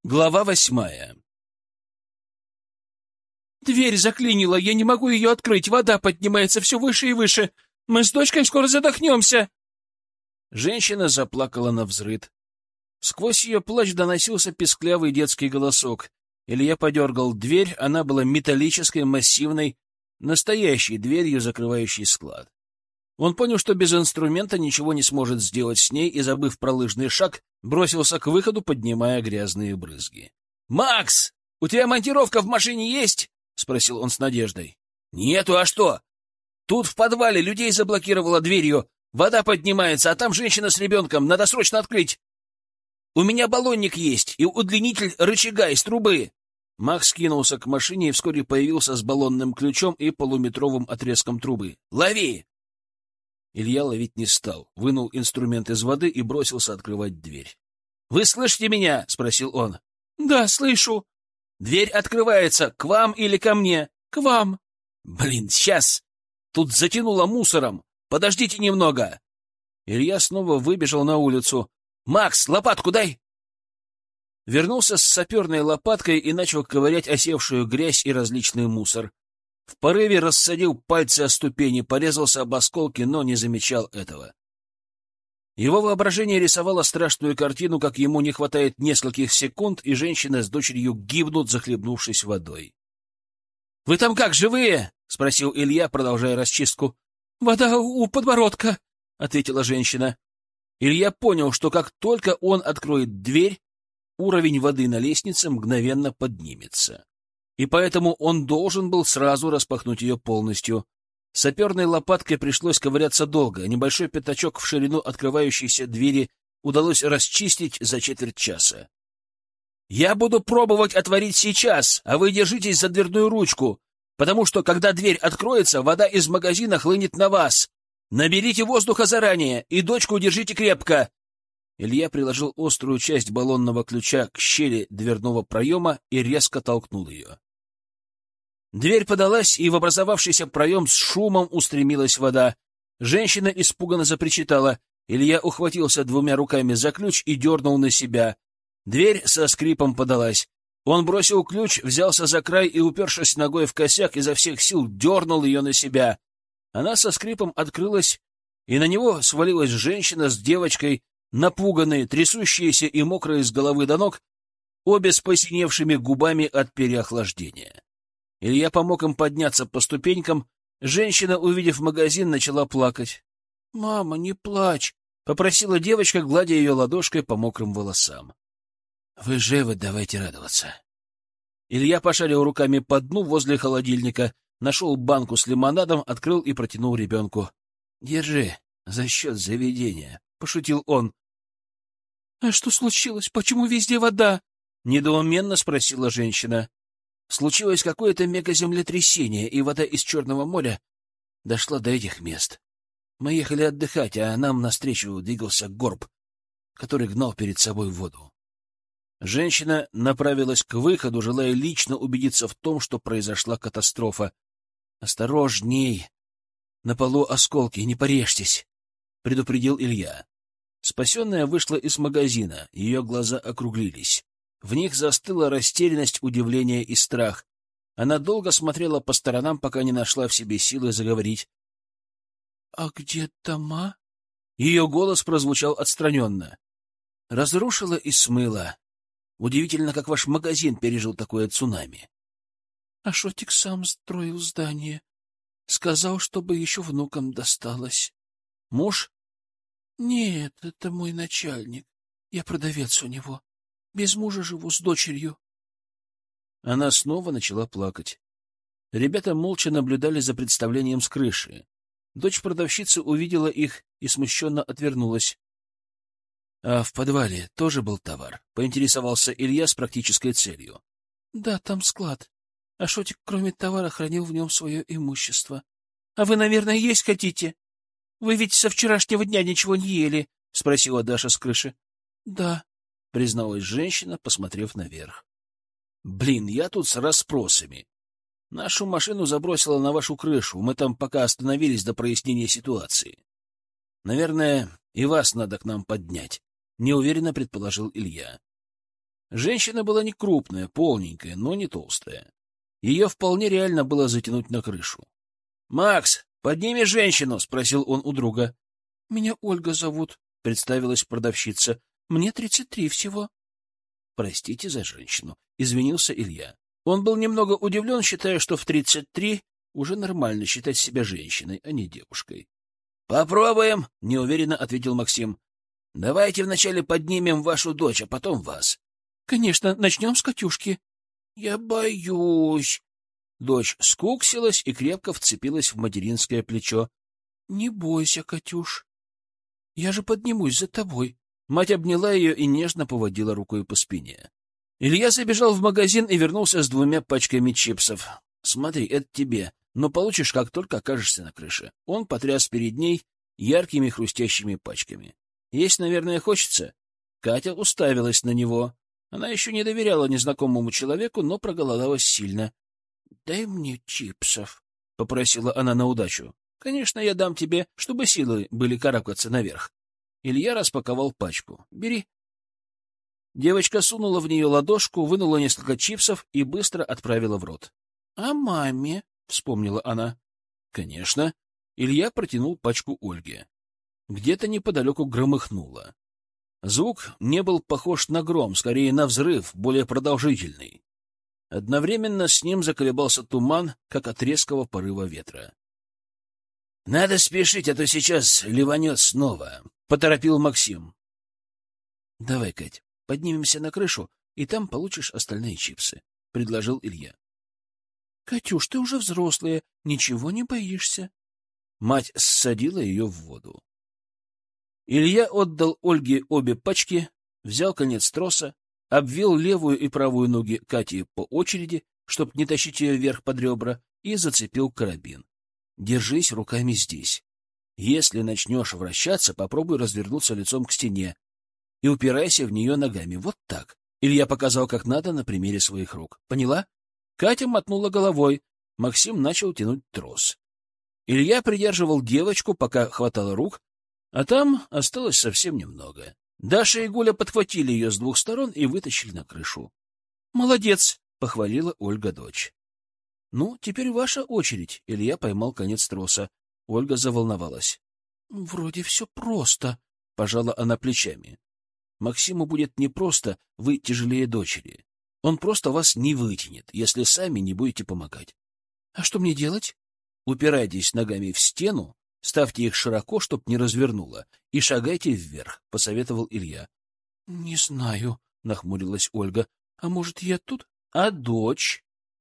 Глава 8. «Дверь заклинила, я не могу ее открыть, вода поднимается все выше и выше. Мы с дочкой скоро задохнемся!» Женщина заплакала навзрыд. Сквозь ее плач доносился песклявый детский голосок. Илья подергал дверь, она была металлической, массивной, настоящей дверью, закрывающей склад. Он понял, что без инструмента ничего не сможет сделать с ней, и, забыв про лыжный шаг, бросился к выходу, поднимая грязные брызги. «Макс, у тебя монтировка в машине есть?» — спросил он с надеждой. «Нету, а что? Тут в подвале людей заблокировало дверью. Вода поднимается, а там женщина с ребенком. Надо срочно открыть. У меня баллонник есть и удлинитель рычага из трубы». Макс кинулся к машине и вскоре появился с баллонным ключом и полуметровым отрезком трубы. «Лови!» Илья ловить не стал, вынул инструмент из воды и бросился открывать дверь. «Вы слышите меня?» — спросил он. «Да, слышу». «Дверь открывается. К вам или ко мне?» «К вам». «Блин, сейчас! Тут затянуло мусором. Подождите немного». Илья снова выбежал на улицу. «Макс, лопатку дай!» Вернулся с саперной лопаткой и начал ковырять осевшую грязь и различный мусор. В порыве рассадил пальцы о ступени, порезался об осколки, но не замечал этого. Его воображение рисовало страшную картину, как ему не хватает нескольких секунд, и женщина с дочерью гибнут, захлебнувшись водой. «Вы там как, живые?» — спросил Илья, продолжая расчистку. «Вода у подбородка», — ответила женщина. Илья понял, что как только он откроет дверь, уровень воды на лестнице мгновенно поднимется. И поэтому он должен был сразу распахнуть ее полностью. Саперной лопаткой пришлось ковыряться долго. Небольшой пятачок в ширину открывающейся двери удалось расчистить за четверть часа. «Я буду пробовать отворить сейчас, а вы держитесь за дверную ручку, потому что, когда дверь откроется, вода из магазина хлынет на вас. Наберите воздуха заранее и дочку держите крепко». Илья приложил острую часть баллонного ключа к щели дверного проема и резко толкнул ее. Дверь подалась, и в образовавшийся проем с шумом устремилась вода. Женщина испуганно запричитала. Илья ухватился двумя руками за ключ и дернул на себя. Дверь со скрипом подалась. Он бросил ключ, взялся за край и, упершись ногой в косяк, изо всех сил дернул ее на себя. Она со скрипом открылась, и на него свалилась женщина с девочкой, напуганные, трясущиеся и мокрые с головы до ног, обе с посиневшими губами от переохлаждения. Илья помог им подняться по ступенькам. Женщина, увидев магазин, начала плакать. — Мама, не плачь! — попросила девочка, гладя ее ладошкой по мокрым волосам. — Вы живы, давайте радоваться. Илья пошарил руками по дну возле холодильника, нашел банку с лимонадом, открыл и протянул ребенку. — Держи, за счет заведения, — пошутил он. — А что случилось? Почему везде вода? — недоуменно спросила женщина. Случилось какое-то мегаземлетрясение, и вода из Черного моря дошла до этих мест. Мы ехали отдыхать, а нам навстречу двигался горб, который гнал перед собой воду. Женщина направилась к выходу, желая лично убедиться в том, что произошла катастрофа. — Осторожней! На полу осколки, не порежьтесь! — предупредил Илья. Спасенная вышла из магазина, ее глаза округлились. В них застыла растерянность, удивление и страх. Она долго смотрела по сторонам, пока не нашла в себе силы заговорить. — А где дома? Ее голос прозвучал отстраненно. — Разрушила и смыла. Удивительно, как ваш магазин пережил такое цунами. — А Шотик сам строил здание. Сказал, чтобы еще внукам досталось. — Муж? — Нет, это мой начальник. Я продавец у него. Без мужа живу с дочерью. Она снова начала плакать. Ребята молча наблюдали за представлением с крыши. Дочь продавщицы увидела их и смущенно отвернулась. — А в подвале тоже был товар? — поинтересовался Илья с практической целью. — Да, там склад. А Шотик, кроме товара, хранил в нем свое имущество. — А вы, наверное, есть хотите? Вы ведь со вчерашнего дня ничего не ели? — спросила Даша с крыши. — Да, — призналась женщина, посмотрев наверх. — Блин, я тут с расспросами. Нашу машину забросило на вашу крышу. Мы там пока остановились до прояснения ситуации. Наверное, и вас надо к нам поднять, — неуверенно предположил Илья. Женщина была не крупная, полненькая, но не толстая. Ее вполне реально было затянуть на крышу. — Макс, подними женщину! — спросил он у друга. — Меня Ольга зовут, — представилась продавщица. — Мне 33 всего. — Простите за женщину, — извинился Илья. Он был немного удивлен, считая, что в 33 уже нормально считать себя женщиной, а не девушкой. — Попробуем, — неуверенно ответил Максим. — Давайте вначале поднимем вашу дочь, а потом вас. — Конечно, начнем с Катюшки. — Я боюсь. Дочь скуксилась и крепко вцепилась в материнское плечо. — Не бойся, Катюш. Я же поднимусь за тобой. Мать обняла ее и нежно поводила рукой по спине. Илья забежал в магазин и вернулся с 2 пачками чипсов. — Смотри, это тебе, но получишь, как только окажешься на крыше. Он потряс перед ней яркими хрустящими пачками. — Есть, наверное, хочется? Катя уставилась на него. Она еще не доверяла незнакомому человеку, но проголодалась сильно. — Дай мне чипсов, — попросила она на удачу. — Конечно, я дам тебе, чтобы силы были карабкаться наверх. Илья распаковал пачку. — Бери. Девочка сунула в нее ладошку, вынула несколько чипсов и быстро отправила в рот. — А маме? — вспомнила она. — Конечно. Илья протянул пачку Ольге. Где-то неподалеку громыхнуло. Звук не был похож на гром, скорее на взрыв, более продолжительный. Одновременно с ним заколебался туман, как от резкого порыва ветра. — Надо спешить, а то сейчас ливанет снова, — поторопил Максим. — Давай, Кать, поднимемся на крышу, и там получишь остальные чипсы, — предложил Илья. — Катюш, ты уже взрослая, ничего не боишься. Мать ссадила ее в воду. Илья отдал Ольге обе пачки, взял конец троса, обвил левую и правую ноги Кати по очереди, чтоб не тащить ее вверх под ребра, и зацепил карабин. Держись руками здесь. Если начнешь вращаться, попробуй развернуться лицом к стене и упирайся в нее ногами. Вот так. Илья показал, как надо, на примере своих рук. Поняла? Катя мотнула головой. Максим начал тянуть трос. Илья придерживал девочку, пока хватало рук, а там осталось совсем немного. Даша и Гуля подхватили ее с 2 сторон и вытащили на крышу. — Молодец! — похвалила Ольга дочь. — Ну, теперь ваша очередь. Илья поймал конец троса. Ольга заволновалась. — Вроде все просто, — пожала она плечами. — Максиму будет непросто, вы тяжелее дочери. Он просто вас не вытянет, если сами не будете помогать. — А что мне делать? — Упирайтесь ногами в стену, ставьте их широко, чтоб не развернуло, и шагайте вверх, — посоветовал Илья. — Не знаю, — нахмурилась Ольга. — А может, я тут? — А дочь?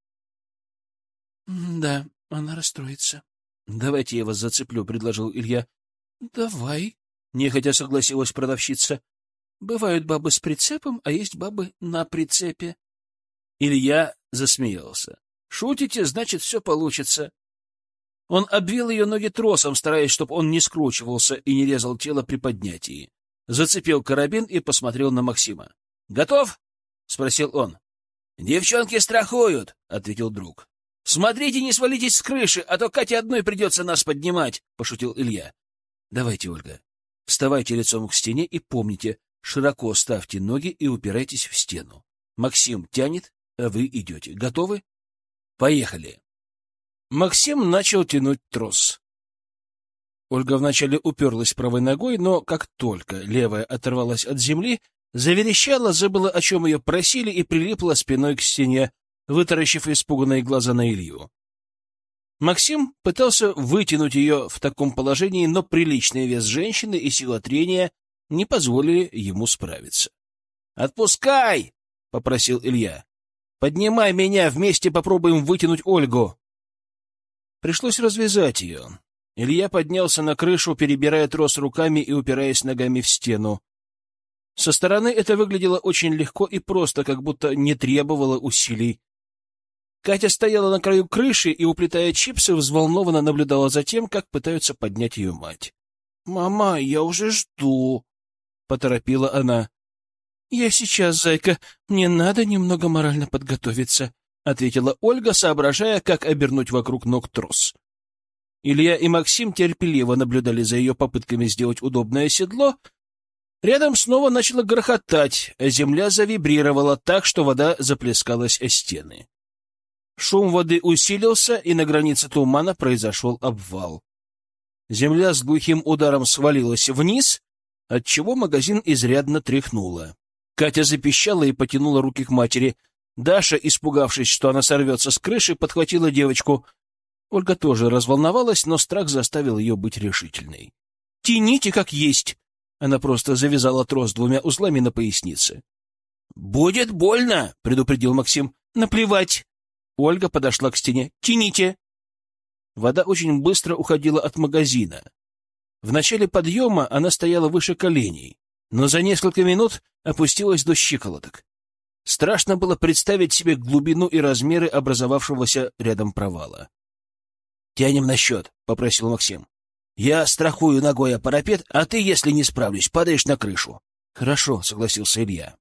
— Да, она расстроится. — Давайте я вас зацеплю, — предложил Илья. — Давай, — нехотя согласилась продавщица. — Бывают бабы с прицепом, а есть бабы на прицепе. Илья засмеялся. — Шутите, значит, все получится. Он обвил ее ноги тросом, стараясь, чтобы он не скручивался и не резал тело при поднятии. Зацепил карабин и посмотрел на Максима. — Готов? — спросил он. — Девчонки страхуют, — ответил друг. — Смотрите, не свалитесь с крыши, а то Кате одной придется нас поднимать, — пошутил Илья. — Давайте, Ольга, вставайте лицом к стене и помните, широко ставьте ноги и упирайтесь в стену. Максим тянет, а вы идете. Готовы? Поехали. Максим начал тянуть трос. Ольга вначале уперлась правой ногой, но как только левая оторвалась от земли, заверещала, забыла, о чем ее просили, и прилипла спиной к стене, вытаращив испуганные глаза на Илью. Максим пытался вытянуть ее в таком положении, но приличный вес женщины и сила трения не позволили ему справиться. «Отпускай!» — попросил Илья. «Поднимай меня, вместе попробуем вытянуть Ольгу». Пришлось развязать ее. Илья поднялся на крышу, перебирая трос руками и упираясь ногами в стену. Со стороны это выглядело очень легко и просто, как будто не требовало усилий. Катя стояла на краю крыши и, уплетая чипсы, взволнованно наблюдала за тем, как пытаются поднять ее мать. — Мама, я уже жду, — поторопила она. — Я сейчас, зайка, мне надо немного морально подготовиться, — ответила Ольга, соображая, как обернуть вокруг ног трос. Илья и Максим терпеливо наблюдали за ее попытками сделать удобное седло. Рядом снова начало грохотать, а земля завибрировала так, что вода заплескалась о стены. Шум воды усилился, и на границе тумана произошел обвал. Земля с глухим ударом свалилась вниз, отчего магазин изрядно тряхнуло. Катя запищала и потянула руки к матери. Даша, испугавшись, что она сорвется с крыши, подхватила девочку. Ольга тоже разволновалась, но страх заставил ее быть решительной. «Тяните как есть!» Она просто завязала трос двумя узлами на пояснице. «Будет больно!» — предупредил Максим. «Наплевать!» Ольга подошла к стене. «Тяните!» Вода очень быстро уходила от магазина. В начале подъема она стояла выше коленей, но за несколько минут опустилась до щиколоток. Страшно было представить себе глубину и размеры образовавшегося рядом провала. «Тянем на счет», — попросил Максим. «Я страхую ногой о парапет, а ты, если не справлюсь, падаешь на крышу». «Хорошо», — согласился Илья.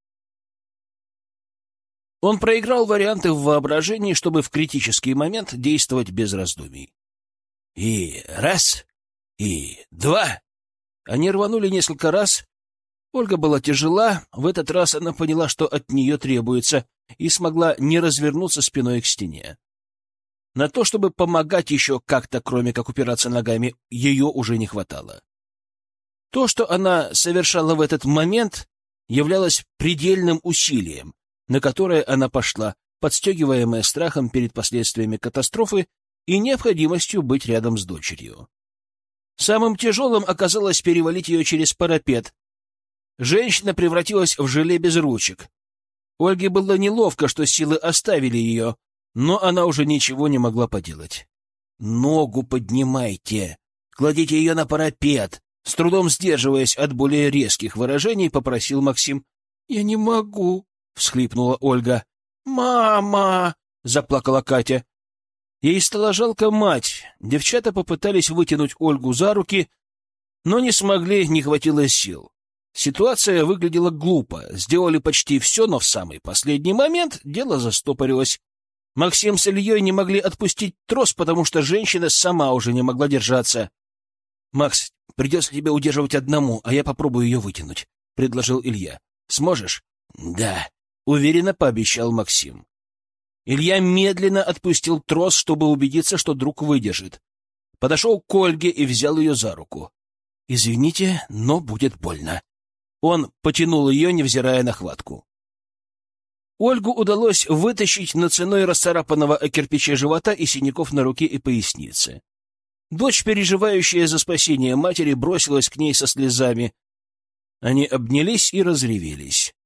Он проиграл варианты в воображении, чтобы в критический момент действовать без раздумий. И раз, и два. Они рванули несколько раз. Ольга была тяжела, в этот раз она поняла, что от нее требуется, и смогла не развернуться спиной к стене. На то, чтобы помогать еще как-то, кроме как упираться ногами, ее уже не хватало. То, что она совершала в этот момент, являлось предельным усилием, на которое она пошла, подстегиваемая страхом перед последствиями катастрофы и необходимостью быть рядом с дочерью. Самым тяжелым оказалось перевалить ее через парапет. Женщина превратилась в желе без ручек. Ольге было неловко, что силы оставили ее, но она уже ничего не могла поделать. «Ногу поднимайте! Кладите ее на парапет!» С трудом сдерживаясь от более резких выражений, попросил Максим. «Я не могу!» — всхлипнула Ольга. «Мама!» — заплакала Катя. Ей стало жалко мать. Девчата попытались вытянуть Ольгу за руки, но не смогли, не хватило сил. Ситуация выглядела глупо. Сделали почти все, но в самый последний момент дело застопорилось. Максим с Ильей не могли отпустить трос, потому что женщина сама уже не могла держаться. «Макс, придется тебе удерживать одному, а я попробую ее вытянуть», — предложил Илья. «Сможешь?» «Да», — уверенно пообещал Максим. Илья медленно отпустил трос, чтобы убедиться, что друг выдержит. Подошел к Ольге и взял ее за руку. «Извините, но будет больно». Он потянул ее, невзирая на хватку. Ольгу удалось вытащить, но ценой расцарапанного о кирпиче живота и синяков на руке и пояснице. Дочь, переживающая за спасение матери, бросилась к ней со слезами. Они обнялись и разревелись.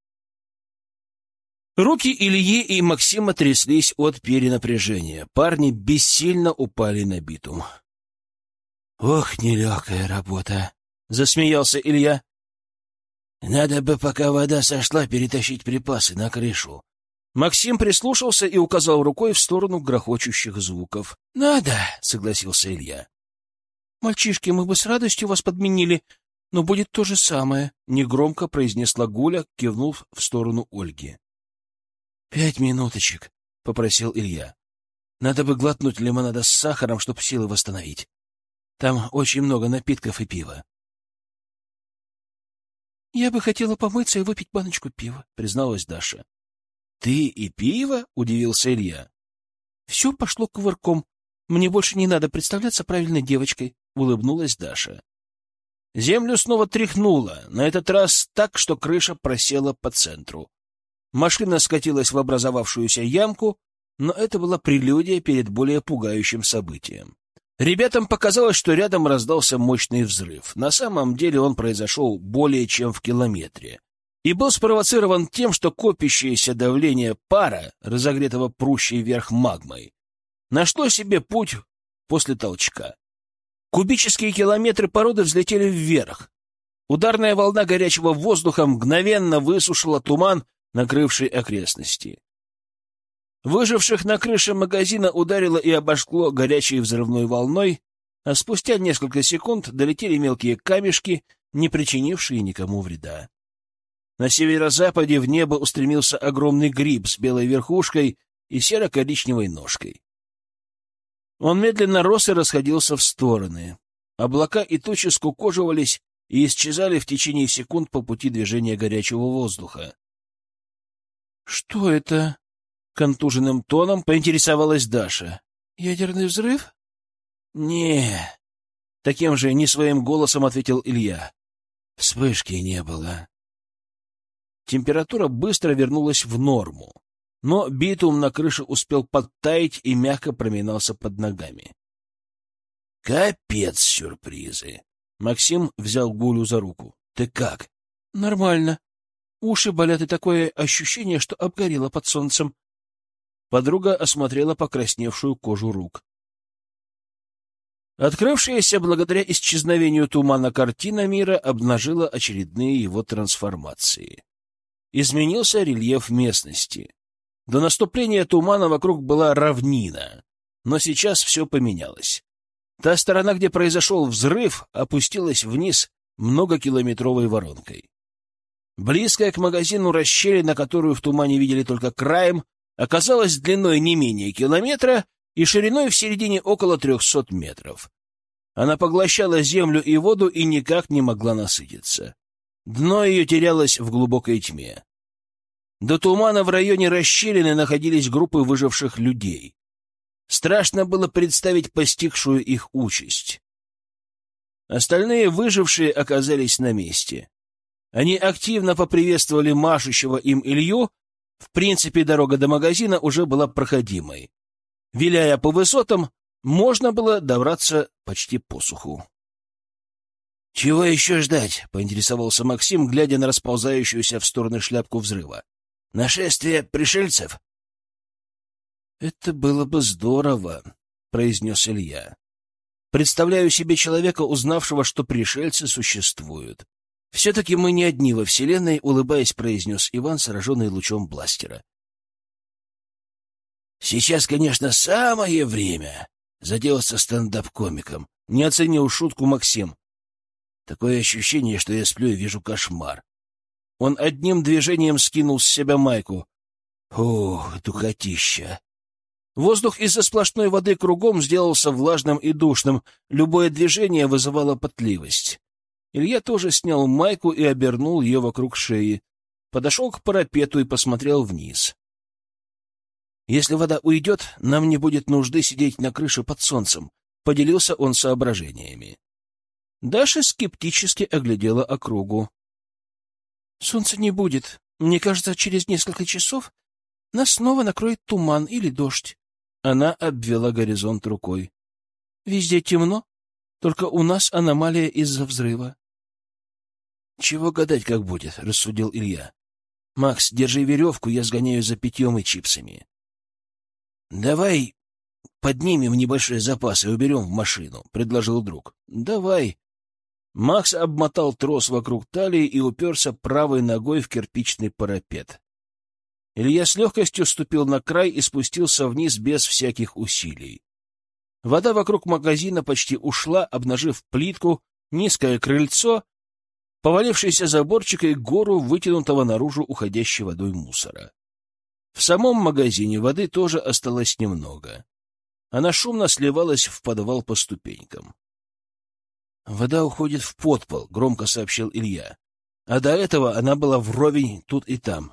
Руки Ильи и Максима тряслись от перенапряжения. Парни бессильно упали на битум. «Ох, нелегкая работа!» — засмеялся Илья. «Надо бы, пока вода сошла, перетащить припасы на крышу». Максим прислушался и указал рукой в сторону грохочущих звуков. «Надо!» — согласился Илья. «Мальчишки, мы бы с радостью вас подменили, но будет то же самое», — негромко произнесла Гуля, кивнув в сторону Ольги. 5 минуточек, — попросил Илья. Надо бы глотнуть лимонада с сахаром, чтобы силы восстановить. Там очень много напитков и пива. — Я бы хотела помыться и выпить баночку пива, — призналась Даша. — Ты и пиво? — удивился Илья. — Все пошло кувырком. Мне больше не надо представляться правильной девочкой, — улыбнулась Даша. Землю снова тряхнуло, на этот раз так, что крыша просела по центру. Машина скатилась в образовавшуюся ямку, но это была прелюдия перед более пугающим событием. Ребятам показалось, что рядом раздался мощный взрыв. На самом деле он произошел более чем в километре и был спровоцирован тем, что копящееся давление пара, разогретого прущей вверх магмой, нашло себе путь после толчка. Кубические километры породы взлетели вверх. Ударная волна горячего воздуха мгновенно высушила туман, накрывший окрестности. Выживших на крыше магазина ударило и обожгло горячей взрывной волной, а спустя несколько секунд долетели мелкие камешки, не причинившие никому вреда. На северо-западе в небо устремился огромный гриб с белой верхушкой и серо-коричневой ножкой. Он медленно рос и расходился в стороны. Облака и тучи скукоживались, и исчезали в течение секунд по пути движения горячего воздуха. «Что это?» — контуженным тоном поинтересовалась Даша. «Ядерный взрыв?» «Не», — таким же не своим голосом ответил Илья. «Вспышки не было». Температура быстро вернулась в норму, но битум на крыше успел подтаять и мягко проминался под ногами. «Капец сюрпризы!» Максим взял Гулю за руку. «Ты как?» «Нормально. Уши болят, и такое ощущение, что обгорело под солнцем». Подруга осмотрела покрасневшую кожу рук. Открывшаяся благодаря исчезновению тумана картина мира обнажила очередные его трансформации. Изменился рельеф местности. До наступления тумана вокруг была равнина, но сейчас все поменялось. Та сторона, где произошел взрыв, опустилась вниз многокилометровой воронкой. Близкая к магазину расщелина, которую в тумане видели только краем, оказалась длиной не менее километра и шириной в середине около 300 метров. Она поглощала землю и воду и никак не могла насытиться. Дно ее терялось в глубокой тьме. До тумана в районе расщелины находились группы выживших людей. Страшно было представить постигшую их участь. Остальные выжившие оказались на месте. Они активно поприветствовали машущего им Илью. В принципе, дорога до магазина уже была проходимой. Виляя по высотам, можно было добраться почти по суху. «Чего еще ждать?» — поинтересовался Максим, глядя на расползающуюся в стороны шляпку взрыва. «Нашествие пришельцев?» «Это было бы здорово», — произнес Илья. «Представляю себе человека, узнавшего, что пришельцы существуют. Все-таки мы не одни во Вселенной», — улыбаясь, произнес Иван, сраженный лучом бластера. «Сейчас, конечно, самое время заделаться стендап-комиком», — не оценил шутку Максим. «Такое ощущение, что я сплю и вижу кошмар». Он одним движением скинул с себя майку. «Ох, духотища!» Воздух из-за сплошной воды кругом сделался влажным и душным. Любое движение вызывало потливость. Илья тоже снял майку и обернул ее вокруг шеи. Подошел к парапету и посмотрел вниз. «Если вода уйдет, нам не будет нужды сидеть на крыше под солнцем», — поделился он соображениями. Даша скептически оглядела округу. «Солнца не будет. Мне кажется, через несколько часов нас снова накроет туман или дождь». Она обвела горизонт рукой. «Везде темно, только у нас аномалия из-за взрыва». «Чего гадать, как будет», — рассудил Илья. «Макс, держи веревку, я сгоняю за питьем и чипсами». «Давай поднимем небольшой запас и уберем в машину», — предложил друг. «Давай». Макс обмотал трос вокруг талии и уперся правой ногой в кирпичный парапет. Илья с легкостью ступил на край и спустился вниз без всяких усилий. Вода вокруг магазина почти ушла, обнажив плитку, низкое крыльцо, повалившийся заборчик и гору вытянутого наружу уходящей водой мусора. В самом магазине воды тоже осталось немного. Она шумно сливалась в подвал по ступенькам. «Вода уходит в подпол», — громко сообщил Илья. «А до этого она была вровень тут и там».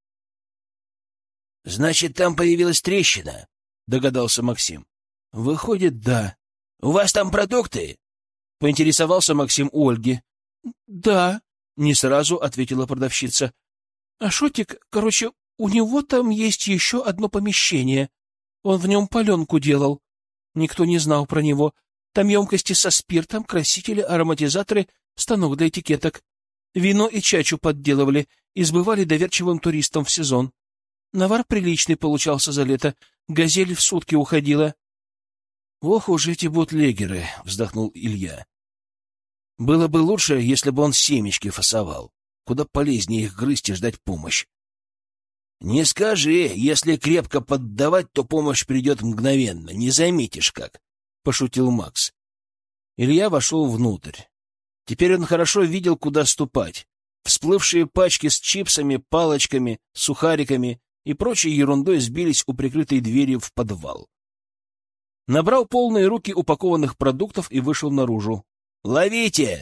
«Значит, там появилась трещина», — догадался Максим. «Выходит, да. У вас там продукты?» — поинтересовался Максим у Ольги. «Да», — не сразу ответила продавщица. «А Шотик, короче, у него там есть еще одно помещение. Он в нем паленку делал. Никто не знал про него. Там емкости со спиртом, красители, ароматизаторы, станок для этикеток. Вино и чачу подделывали и сбывали доверчивым туристам в сезон. Навар приличный получался за лето. Газель в сутки уходила». «Ох уж эти бутлегеры», — вздохнул Илья. «Было бы лучше, если бы он семечки фасовал. Куда полезнее их грызть и ждать помощь». «Не скажи, если крепко поддавать, то помощь придет мгновенно, не заметишь как», — пошутил Макс. Илья вошел внутрь. Теперь он хорошо видел, куда ступать. Всплывшие пачки с чипсами, палочками, сухариками и прочей ерундой сбились у прикрытой двери в подвал. Набрал полные руки упакованных продуктов и вышел наружу. «Ловите!»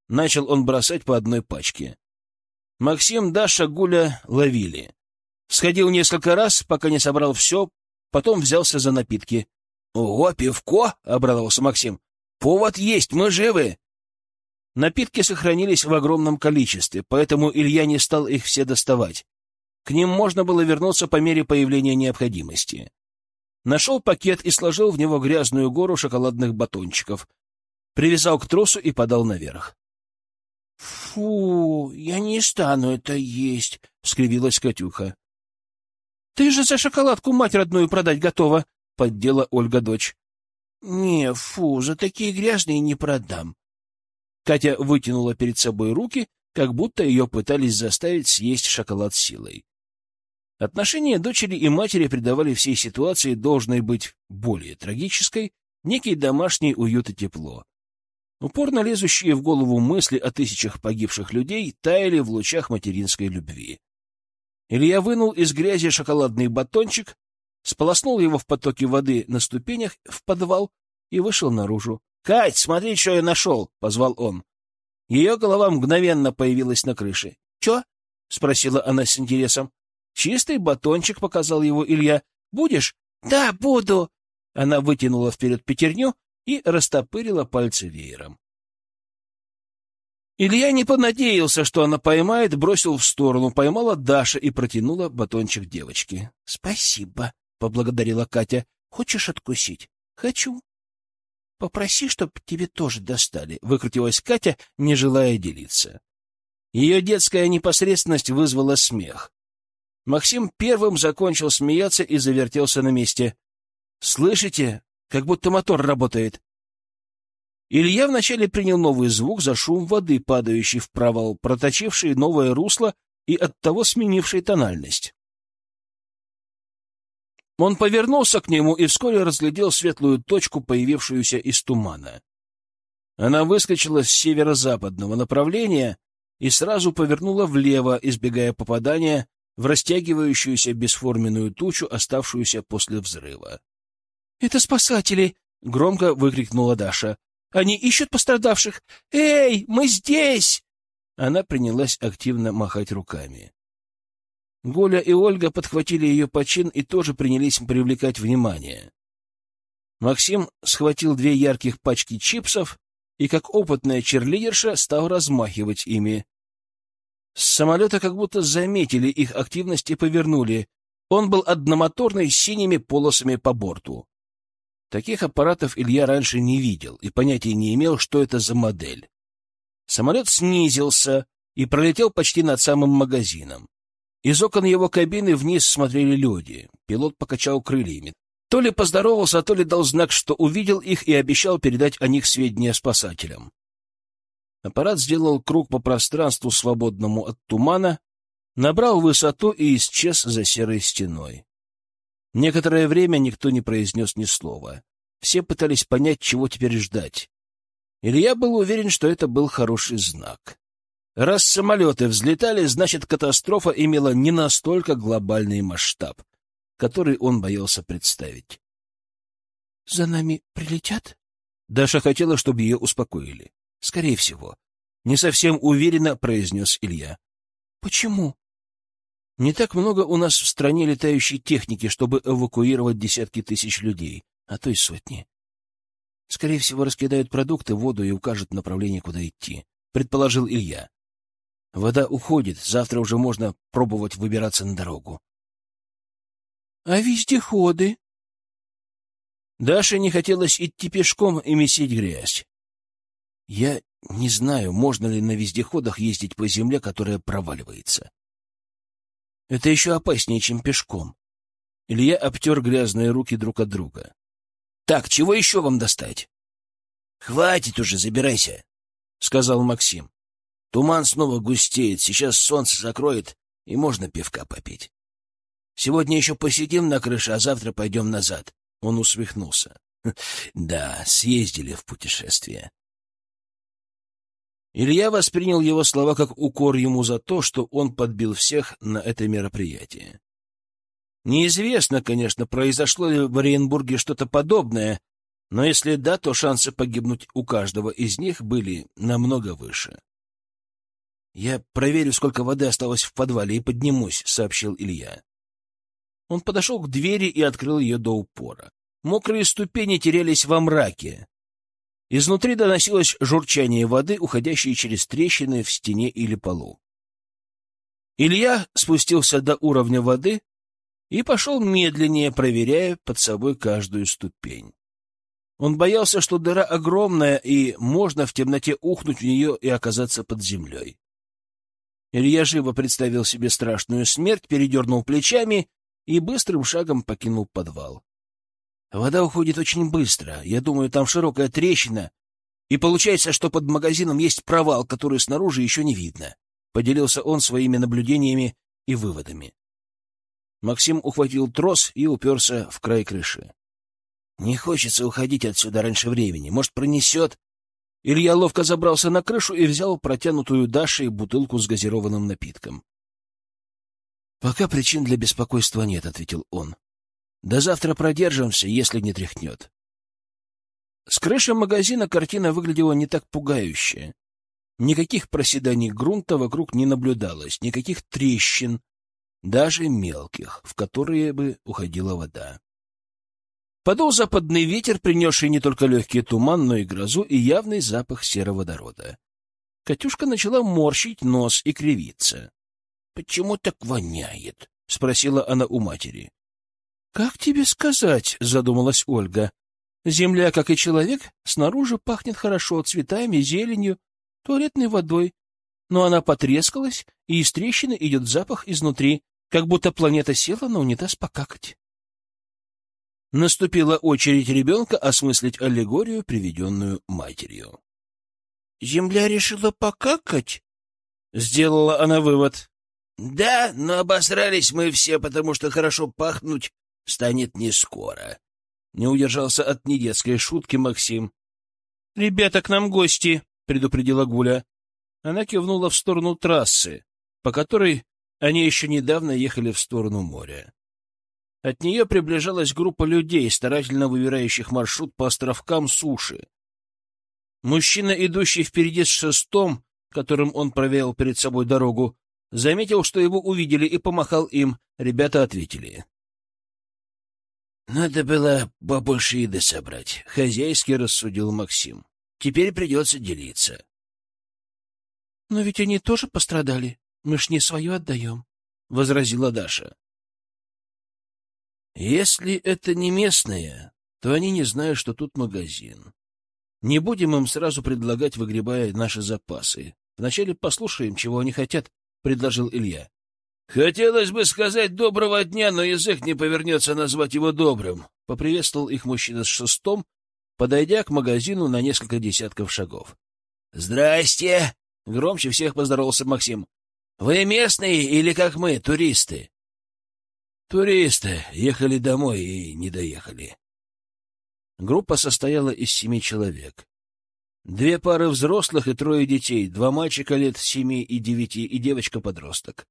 Начал он бросать по одной пачке. Максим, Даша, Гуля ловили. Сходил несколько раз, пока не собрал все, потом взялся за напитки. — Ого, пивко! — обрадовался Максим. — Повод есть, мы живы! Напитки сохранились в огромном количестве, поэтому Илья не стал их все доставать. К ним можно было вернуться по мере появления необходимости. Нашел пакет и сложил в него грязную гору шоколадных батончиков, привязал к тросу и подал наверх. — Фу, я не стану это есть, — скривилась Катюха. — Ты же за шоколадку мать родную продать готова, — поддела Ольга дочь. — Не, фу, за такие грязные не продам. Катя вытянула перед собой руки, как будто ее пытались заставить съесть шоколад силой. Отношения дочери и матери придавали всей ситуации должной быть более трагической, некий домашний уют и тепло. Упорно лезущие в голову мысли о тысячах погибших людей таяли в лучах материнской любви. Илья вынул из грязи шоколадный батончик, сполоснул его в потоке воды на ступенях в подвал и вышел наружу. — Кать, смотри, что я нашел! — позвал он. Ее голова мгновенно появилась на крыше. — Че? — спросила она с интересом. — Чистый батончик, — показал его Илья. — Будешь? — Да, буду. Она вытянула вперед пятерню и растопырила пальцы веером. Илья не понадеялся, что она поймает, бросил в сторону, поймала Даша и протянула батончик девочке. — Спасибо, — поблагодарила Катя. — Хочешь откусить? — Хочу. — Попроси, чтоб тебе тоже достали, — выкрутилась Катя, не желая делиться. Ее детская непосредственность вызвала смех. Максим первым закончил смеяться и завертелся на месте. — Слышите? Как будто мотор работает. Илья вначале принял новый звук за шум воды, падающий в провал, проточивший новое русло и оттого сменивший тональность. Он повернулся к нему и вскоре разглядел светлую точку, появившуюся из тумана. Она выскочила с северо-западного направления и сразу повернула влево, избегая попадания в растягивающуюся бесформенную тучу, оставшуюся после взрыва. — Это спасатели! — громко выкрикнула Даша. — Они ищут пострадавших! Эй, мы здесь! Она принялась активно махать руками. Гуля и Ольга подхватили ее почин и тоже принялись привлекать внимание. Максим схватил 2 ярких пачки чипсов и, как опытная черлидерша, стал размахивать ими. С самолета как будто заметили их активность и повернули. Он был одномоторный с синими полосами по борту. Таких аппаратов Илья раньше не видел и понятия не имел, что это за модель. Самолет снизился и пролетел почти над самым магазином. Из окон его кабины вниз смотрели люди. Пилот покачал крыльями. То ли поздоровался, то ли дал знак, что увидел их и обещал передать о них сведения спасателям. Аппарат сделал круг по пространству, свободному от тумана, набрал высоту и исчез за серой стеной. Некоторое время никто не произнес ни слова. Все пытались понять, чего теперь ждать. Илья был уверен, что это был хороший знак. Раз самолеты взлетали, значит, катастрофа имела не настолько глобальный масштаб, который он боялся представить. — За нами прилетят? Даша хотела, чтобы ее успокоили. — Скорее всего. Не совсем уверенно произнес Илья. — Почему? — Не так много у нас в стране летающей техники, чтобы эвакуировать десятки тысяч людей, а то и сотни. Скорее всего, раскидают продукты, воду и укажут направление, куда идти, предположил Илья. Вода уходит, завтра уже можно пробовать выбираться на дорогу. — А вездеходы? Даше не хотелось идти пешком и месить грязь. — Я не знаю, можно ли на вездеходах ездить по земле, которая проваливается. Это еще опаснее, чем пешком. Илья обтер грязные руки друг от друга. — Так, чего еще вам достать? — Хватит уже, забирайся, — сказал Максим. Туман снова густеет, сейчас солнце закроет, и можно пивка попить. Сегодня еще посидим на крыше, а завтра пойдем назад. Он усмехнулся. Да, съездили в путешествие. Илья воспринял его слова как укор ему за то, что он подбил всех на это мероприятие. Неизвестно, конечно, произошло ли в Оренбурге что-то подобное, Но если да, то шансы погибнуть у каждого из них были намного выше. «Я проверю, сколько воды осталось в подвале, и поднимусь», — сообщил Илья. Он подошел к двери и открыл ее до упора. Мокрые ступени терялись во мраке. Изнутри доносилось журчание воды, уходящей через трещины в стене или полу. Илья спустился до уровня воды и пошел медленнее, проверяя под собой каждую ступень. Он боялся, что дыра огромная, и можно в темноте ухнуть в нее и оказаться под землей. Илья живо представил себе страшную смерть, передернул плечами и быстрым шагом покинул подвал. Вода уходит очень быстро. Я думаю, там широкая трещина, и получается, что под магазином есть провал, который снаружи еще не видно. Поделился он своими наблюдениями и выводами. Максим ухватил трос и уперся в край крыши. Не хочется уходить отсюда раньше времени. Может, пронесет? Илья ловко забрался на крышу и взял протянутую Дашей бутылку с газированным напитком. «Пока причин для беспокойства нет», — ответил он. «До завтра продержимся, если не тряхнет». С крыши магазина картина выглядела не так пугающе. Никаких проседаний грунта вокруг не наблюдалось, никаких трещин, даже мелких, в которые бы уходила вода. Подул западный ветер, принесший не только легкий туман, но и грозу, и явный запах сероводорода. Катюшка начала морщить нос и кривиться. — Почему так воняет? — спросила она у матери. — Как тебе сказать? — задумалась Ольга. — Земля, как и человек, снаружи пахнет хорошо цветами, зеленью, туалетной водой. Но она потрескалась, и из трещины идет запах изнутри, как будто планета села на унитаз покакать. Наступила очередь ребенка осмыслить аллегорию, приведенную матерью. — Земля решила покакать? — сделала она вывод. — Да, но обосрались мы все, потому что хорошо пахнуть станет не скоро. Не удержался от недетской шутки Максим. — Ребята, к нам гости, — предупредила Гуля. Она кивнула в сторону трассы, по которой они еще недавно ехали в сторону моря. От нее приближалась группа людей, старательно выбирающих маршрут по островкам суши. Мужчина, идущий впереди с шестом, которым он проверил перед собой дорогу, заметил, что его увидели, и помахал им. Ребята ответили. «Надо было побольше еды собрать», — хозяйски рассудил Максим. «Теперь придется делиться». «Но ведь они тоже пострадали. Мы ж не свое отдаем», — возразила Даша. «Если это не местные, то они не знают, что тут магазин. Не будем им сразу предлагать, выгребая наши запасы. Вначале послушаем, чего они хотят», — предложил Илья. «Хотелось бы сказать доброго дня, но язык не повернется назвать его добрым», — поприветствовал их мужчина с шестом, подойдя к магазину на несколько десятков шагов. «Здрасте!» — громче всех поздоровался Максим. «Вы местные или, как мы, туристы?» «Туристы. Ехали домой и не доехали». Группа состояла из 7 человек. 2 пары взрослых и 3 детей, 2 мальчика лет 7 и 9 и девочка-подросток.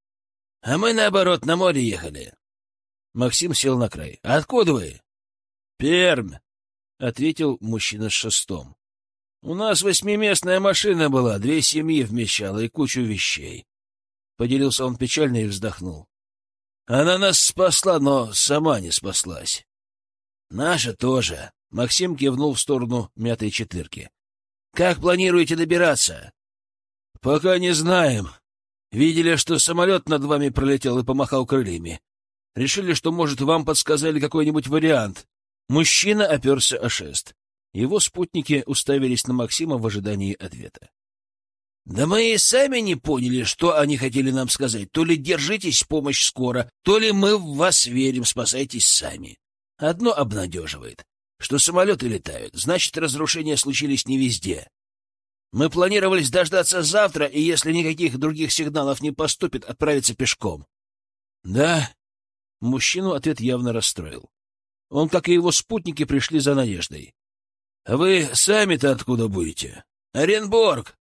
«А мы, наоборот, на море ехали». Максим сел на край. «Откуда вы?» «Пермь», — ответил мужчина с шестом. «У нас 8-местная машина была, 2 семьи вмещала и кучу вещей». Поделился он печально и вздохнул. «Она нас спасла, но сама не спаслась». «Наша тоже», — Максим кивнул в сторону мятой четырки. «Как планируете добираться?» «Пока не знаем. Видели, что самолет над вами пролетел и помахал крыльями. Решили, что, может, вам подсказали какой-нибудь вариант». Мужчина оперся о шест. Его спутники уставились на Максима в ожидании ответа. «Да мы и сами не поняли, что они хотели нам сказать. То ли держитесь, помощь скоро, то ли мы в вас верим, спасайтесь сами. Одно обнадеживает, что самолеты летают, значит, разрушения случились не везде. Мы планировали дождаться завтра, и если никаких других сигналов не поступит, отправиться пешком». «Да?» Мужчину ответ явно расстроил. Он, как и его спутники, пришли за надеждой. «А вы сами-то откуда будете?» «Оренбург».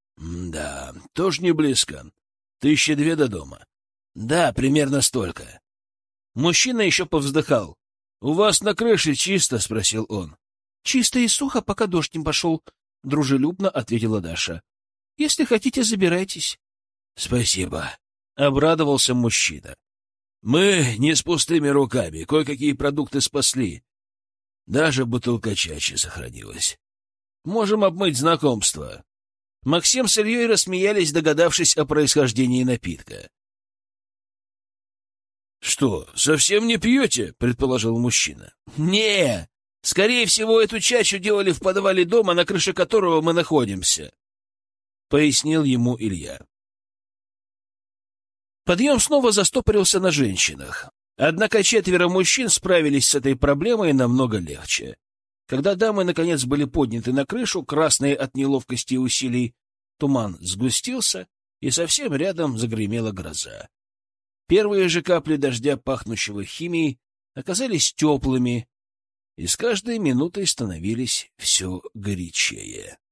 «Да, тоже не близко. 1002 до дома». «Да, примерно столько». Мужчина еще повздыхал. «У вас на крыше чисто?» — спросил он. — Чисто и сухо, пока дождь не пошел, — дружелюбно ответила Даша. — Если хотите, забирайтесь. — Спасибо, — обрадовался мужчина. — Мы не с пустыми руками, кое-какие продукты спасли. Даже бутылка чачи сохранилась. Можем обмыть знакомство. Максим с Ильей рассмеялись, догадавшись о происхождении напитка. — Что, совсем не пьете? — предположил мужчина. — Не, скорее всего, эту чачу делали в подвале дома, на крыше которого мы находимся, — пояснил ему Илья. Подъем снова застопорился на женщинах. Однако 4 мужчин справились с этой проблемой намного легче. Когда дамы, наконец, были подняты на крышу, красные от неловкости и усилий, туман сгустился, и совсем рядом загремела гроза. Первые же капли дождя, пахнущего химией, оказались теплыми и с каждой минутой становились все горячее.